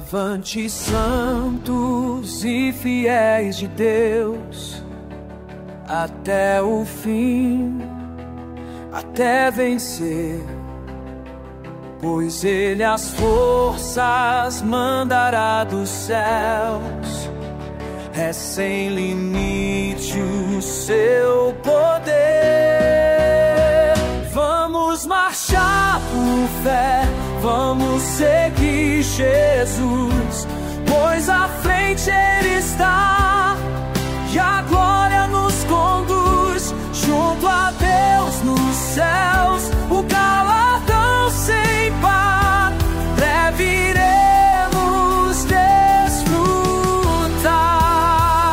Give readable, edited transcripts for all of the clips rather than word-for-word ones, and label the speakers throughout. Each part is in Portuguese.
Speaker 1: Avante, santos e fiéis de Deus, até o fim, até vencer. Pois Ele as forças mandará dos céus, é sem limite o seu poder. Vamos marchar por fé, vamos seguir Jesus, pois à frente Ele está e a glória nos conduz. Junto a Deus nos céus, o galardão sem par, breve iremos desfrutar.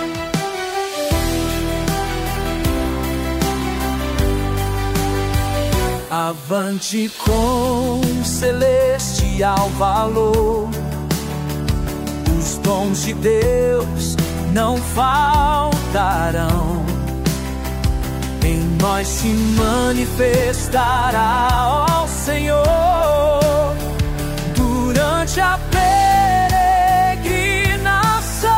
Speaker 1: Avante com celestial valor, os dons de Deus não faltarão. Em nós se manifestará, ó Senhor, durante a peregrinação.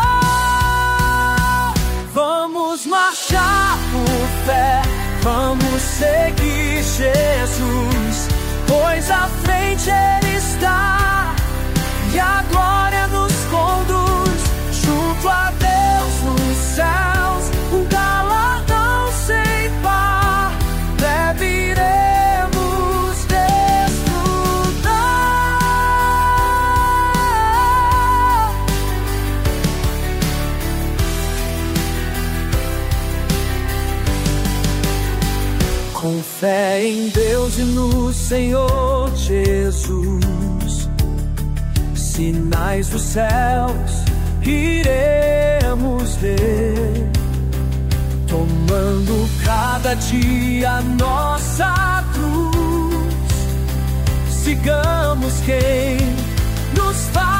Speaker 1: Vamos marchar por fé, vamos seguir Jesus, pois à frente Ele está e a glória nos conduz. Junto a Deus nos céus, um galardão sem par, breve iremos desfrutar. Com fé em Deus e no Senhor Jesus, sinais dos céus iremos ver, tomando cada dia nossa cruz. Sigamos quem nos faz